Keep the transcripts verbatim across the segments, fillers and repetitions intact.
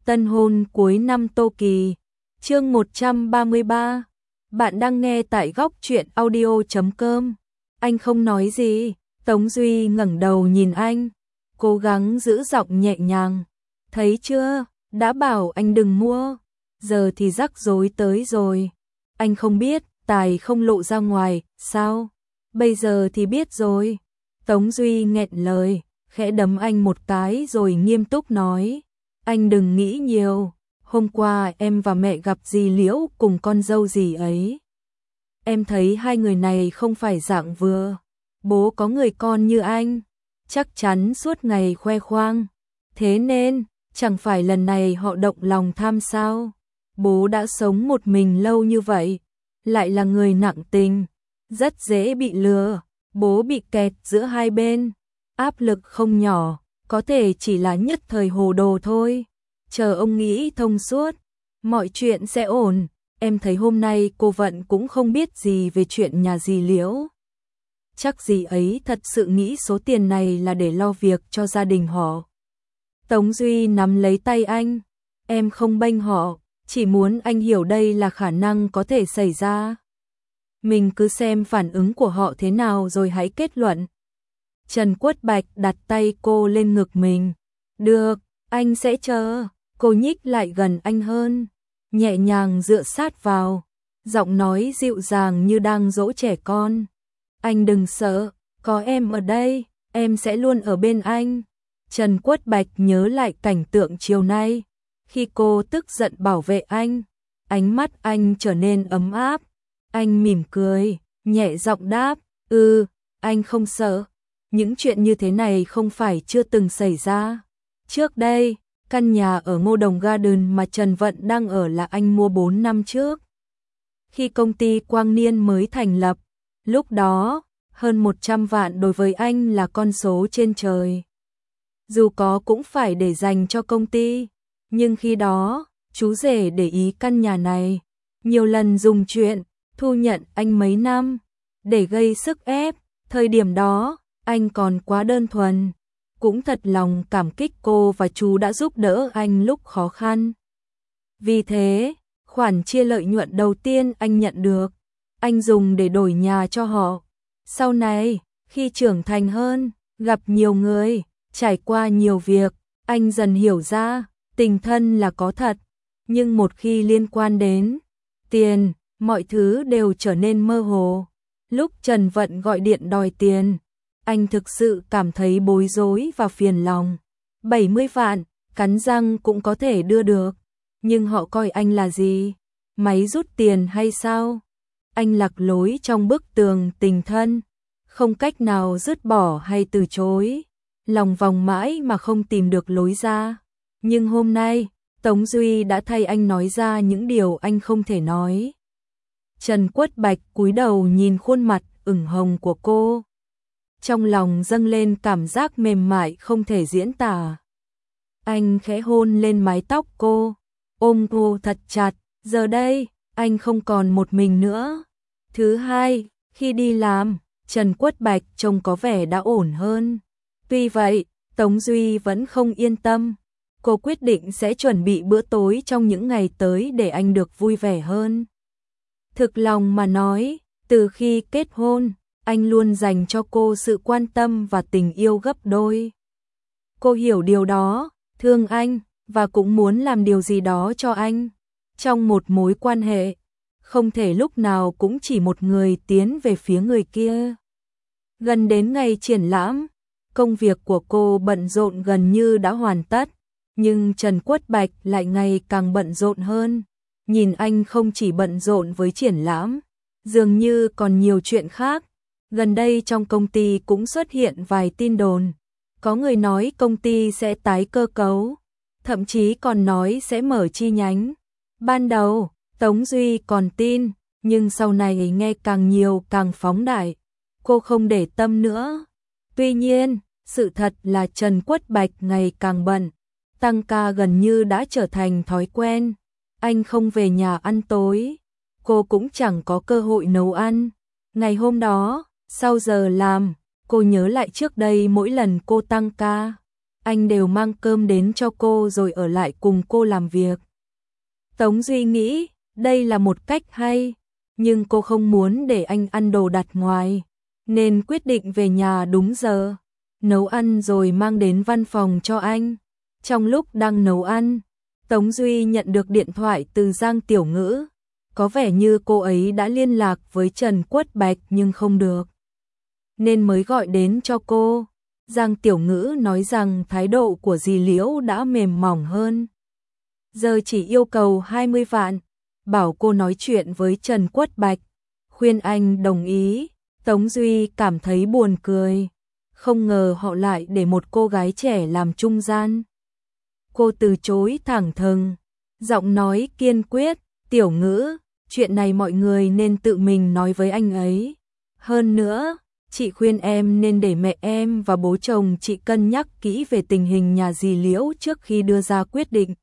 Tân hôn cuối năm Tô Kỳ. Chương một trăm ba mươi ba. Bạn đang nghe tại góc truyện audio chấm com. Anh không nói gì, Tống Duy ngẩng đầu nhìn anh, cố gắng giữ giọng nhẹ nhàng. Thấy chưa, đã bảo anh đừng mua, giờ thì rắc rối tới rồi. Anh không biết, tài không lộ ra ngoài, sao? Bây giờ thì biết rồi. Tống Duy nghẹn lời, khẽ đấm anh một cái rồi nghiêm túc nói. Anh đừng nghĩ nhiều, hôm qua em và mẹ gặp dì Liễu cùng con dâu dì ấy. Em thấy hai người này không phải dạng vừa. Bố có người con như anh, chắc chắn suốt ngày khoe khoang. Thế nên, chẳng phải lần này họ động lòng tham sao. Bố đã sống một mình lâu như vậy, lại là người nặng tình, rất dễ bị lừa. Bố bị kẹt giữa hai bên, áp lực không nhỏ, có thể chỉ là nhất thời hồ đồ thôi. Chờ ông nghĩ thông suốt, mọi chuyện sẽ ổn. Em thấy hôm nay cô Vận cũng không biết gì về chuyện nhà dì Liễu. Chắc dì ấy thật sự nghĩ số tiền này là để lo việc cho gia đình họ. Tống Duy nắm lấy tay anh. Em không bênh họ, chỉ muốn anh hiểu đây là khả năng có thể xảy ra. Mình cứ xem phản ứng của họ thế nào rồi hãy kết luận. Trần Quất Bạch đặt tay cô lên ngực mình. Được, anh sẽ chờ. Cô nhích lại gần anh hơn, nhẹ nhàng dựa sát vào, giọng nói dịu dàng như đang dỗ trẻ con. Anh đừng sợ, có em ở đây, em sẽ luôn ở bên anh. Trần Quất Bạch nhớ lại cảnh tượng chiều nay, khi cô tức giận bảo vệ anh, ánh mắt anh trở nên ấm áp. Anh mỉm cười, nhẹ giọng đáp, ừ, anh không sợ. Những chuyện như thế này không phải chưa từng xảy ra. Trước đây, căn nhà ở Ngô Đồng Garden mà Trần Vận đang ở là anh mua bốn năm trước. Khi công ty Quang Niên mới thành lập, lúc đó, hơn một trăm vạn đối với anh là con số trên trời. Dù có cũng phải để dành cho công ty, nhưng khi đó, chú rể để ý căn nhà này, nhiều lần dùng chuyện thu nhận anh mấy năm, để gây sức ép. Thời điểm đó, anh còn quá đơn thuần. Cũng thật lòng cảm kích cô và chú đã giúp đỡ anh lúc khó khăn. Vì thế, khoản chia lợi nhuận đầu tiên anh nhận được, anh dùng để đổi nhà cho họ. Sau này, khi trưởng thành hơn, gặp nhiều người, trải qua nhiều việc, anh dần hiểu ra, tình thân là có thật. Nhưng một khi liên quan đến tiền, mọi thứ đều trở nên mơ hồ. Lúc Trần Vận gọi điện đòi tiền, anh thực sự cảm thấy bối rối và phiền lòng. bảy mươi vạn, cắn răng cũng có thể đưa được. Nhưng họ coi anh là gì? Máy rút tiền hay sao? Anh lạc lối trong bức tường tình thân, không cách nào dứt bỏ hay từ chối. Lòng vòng mãi mà không tìm được lối ra. Nhưng hôm nay, Tống Duy đã thay anh nói ra những điều anh không thể nói. Trần Quất Bạch cúi đầu nhìn khuôn mặt ửng hồng của cô. Trong lòng dâng lên cảm giác mềm mại không thể diễn tả. Anh khẽ hôn lên mái tóc cô, ôm cô thật chặt. Giờ đây, anh không còn một mình nữa. Thứ hai, khi đi làm, Trần Quất Bạch trông có vẻ đã ổn hơn. Tuy vậy, Tống Duy vẫn không yên tâm. Cô quyết định sẽ chuẩn bị bữa tối trong những ngày tới để anh được vui vẻ hơn. Thực lòng mà nói, từ khi kết hôn, anh luôn dành cho cô sự quan tâm và tình yêu gấp đôi. Cô hiểu điều đó, thương anh, và cũng muốn làm điều gì đó cho anh. Trong một mối quan hệ, không thể lúc nào cũng chỉ một người tiến về phía người kia. Gần đến ngày triển lãm, công việc của cô bận rộn gần như đã hoàn tất, nhưng Trần Quất Bạch lại ngày càng bận rộn hơn. Nhìn anh không chỉ bận rộn với triển lãm, dường như còn nhiều chuyện khác. Gần đây trong công ty cũng xuất hiện vài tin đồn. Có người nói công ty sẽ tái cơ cấu, thậm chí còn nói sẽ mở chi nhánh. Ban đầu, Tống Duy còn tin, nhưng sau này nghe càng nhiều càng phóng đại. Cô không để tâm nữa. Tuy nhiên, sự thật là Trần Quất Bạch ngày càng bận. Tăng ca gần như đã trở thành thói quen. Anh không về nhà ăn tối, cô cũng chẳng có cơ hội nấu ăn. Ngày hôm đó, sau giờ làm, cô nhớ lại trước đây mỗi lần cô tăng ca, anh đều mang cơm đến cho cô rồi ở lại cùng cô làm việc. Tống Duy nghĩ, đây là một cách hay, nhưng cô không muốn để anh ăn đồ đặt ngoài, nên quyết định về nhà đúng giờ, nấu ăn rồi mang đến văn phòng cho anh. Trong lúc đang nấu ăn, Tống Duy nhận được điện thoại từ Giang Tiểu Ngữ. Có vẻ như cô ấy đã liên lạc với Trần Quất Bạch nhưng không được, nên mới gọi đến cho cô. Giang Tiểu Ngữ nói rằng thái độ của dì Liễu đã mềm mỏng hơn, giờ chỉ yêu cầu hai mươi vạn, bảo cô nói chuyện với Trần Quất Bạch, khuyên anh đồng ý. Tống Duy cảm thấy buồn cười, không ngờ họ lại để một cô gái trẻ làm trung gian. Cô từ chối thẳng thừng, giọng nói kiên quyết, Tiểu Ngữ, chuyện này mọi người nên tự mình nói với anh ấy. Hơn nữa, chị khuyên em nên để mẹ em và bố chồng chị cân nhắc kỹ về tình hình nhà dì Liễu trước khi đưa ra quyết định.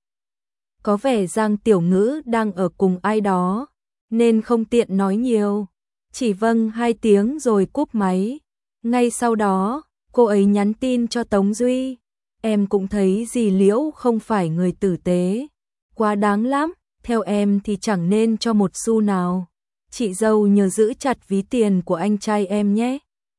Có vẻ Giang Tiểu Ngữ đang ở cùng ai đó, nên không tiện nói nhiều, chỉ vâng hai tiếng rồi cúp máy. Ngay sau đó, cô ấy nhắn tin cho Tống Duy, em cũng thấy dì Liễu không phải người tử tế, quá đáng lắm, theo em thì chẳng nên cho một xu nào. Chị dâu nhờ giữ chặt ví tiền của anh trai em nhé.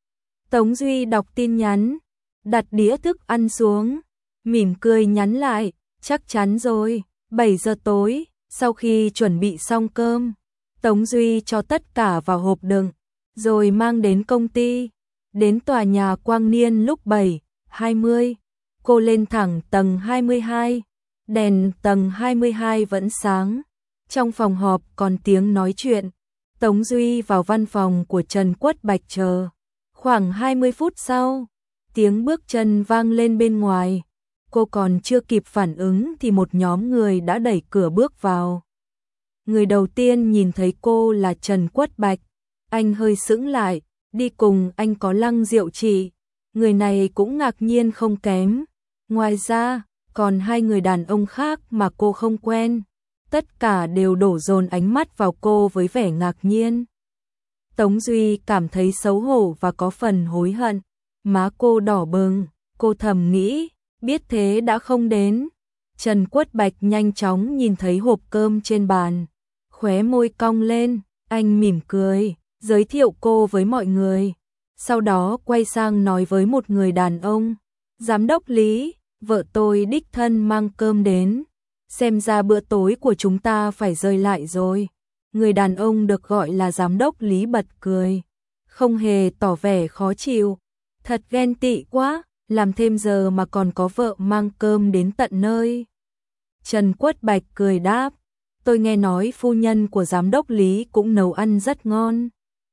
Tống Duy đọc tin nhắn, đặt đĩa thức ăn xuống, mỉm cười nhắn lại, chắc chắn rồi. bảy giờ tối, sau khi chuẩn bị xong cơm, Tống Duy cho tất cả vào hộp đựng, rồi mang đến công ty. Đến tòa nhà Quang Niên lúc bảy hai mươi, cô lên thẳng tầng hai mươi hai, đèn tầng hai mươi hai vẫn sáng. Trong phòng họp còn tiếng nói chuyện, Tống Duy vào văn phòng của Trần Quất Bạch chờ. Khoảng hai mươi phút sau, tiếng bước chân vang lên bên ngoài. Cô còn chưa kịp phản ứng thì một nhóm người đã đẩy cửa bước vào. Người đầu tiên nhìn thấy cô là Trần Quất Bạch. Anh hơi sững lại, đi cùng anh có Lăng Diệu Trì. Người này cũng ngạc nhiên không kém. Ngoài ra, còn hai người đàn ông khác mà cô không quen. Tất cả đều đổ dồn ánh mắt vào cô với vẻ ngạc nhiên. Tống Duy cảm thấy xấu hổ và có phần hối hận. Má cô đỏ bừng, cô thầm nghĩ, biết thế đã không đến. Trần Quất Bạch nhanh chóng nhìn thấy hộp cơm trên bàn, khóe môi cong lên, anh mỉm cười, giới thiệu cô với mọi người. Sau đó quay sang nói với một người đàn ông, Giám đốc Lý, vợ tôi đích thân mang cơm đến, xem ra bữa tối của chúng ta phải rơi lại rồi. Người đàn ông được gọi là Giám đốc Lý bật cười, không hề tỏ vẻ khó chịu, thật ghen tị quá. Làm thêm giờ mà còn có vợ mang cơm đến tận nơi. Trần Quất Bạch cười đáp, tôi nghe nói phu nhân của giám đốc Lý cũng nấu ăn rất ngon.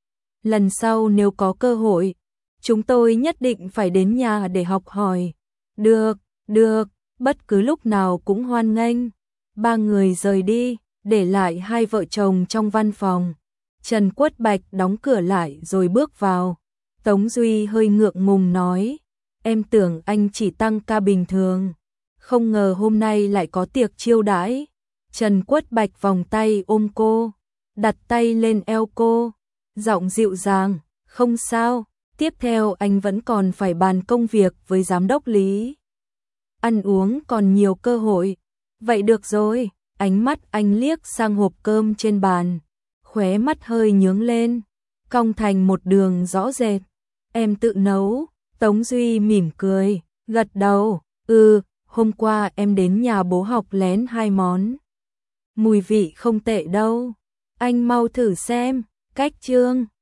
Lần sau nếu có cơ hội, chúng tôi nhất định phải đến nhà để học hỏi. Được, được, bất cứ lúc nào cũng hoan nghênh. Ba người rời đi, để lại hai vợ chồng trong văn phòng. Trần Quất Bạch đóng cửa lại rồi bước vào. Tống Duy hơi ngượng ngùng nói, em tưởng anh chỉ tăng ca bình thường, không ngờ hôm nay lại có tiệc chiêu đãi. Trần Quất Bạch vòng tay ôm cô, đặt tay lên eo cô, giọng dịu dàng, không sao, tiếp theo anh vẫn còn phải bàn công việc với giám đốc Lý. Ăn uống còn nhiều cơ hội, vậy được rồi. Ánh mắt anh liếc sang hộp cơm trên bàn, khóe mắt hơi nhướng lên, cong thành một đường rõ rệt. Em tự nấu. Tống Duy mỉm cười, gật đầu, ừ, hôm qua em đến nhà bố học lén hai món. Mùi vị không tệ đâu, anh mau thử xem. Cách chương